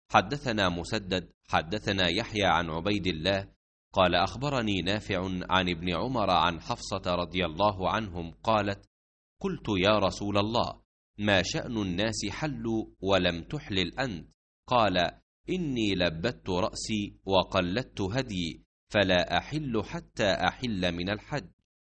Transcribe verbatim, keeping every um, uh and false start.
حدثنا مسدد حدثنا يحيى عن عبيد الله قال أخبرني نافع عن ابن عمر عن حفصة رضي الله عنهم قالت: قلت يا رسول الله، ما شأن الناس حلوا ولم تحلل أنت؟ قال: إني لبت رأسي وقلدت هدي، فلا أحل حتى أحل من الحج.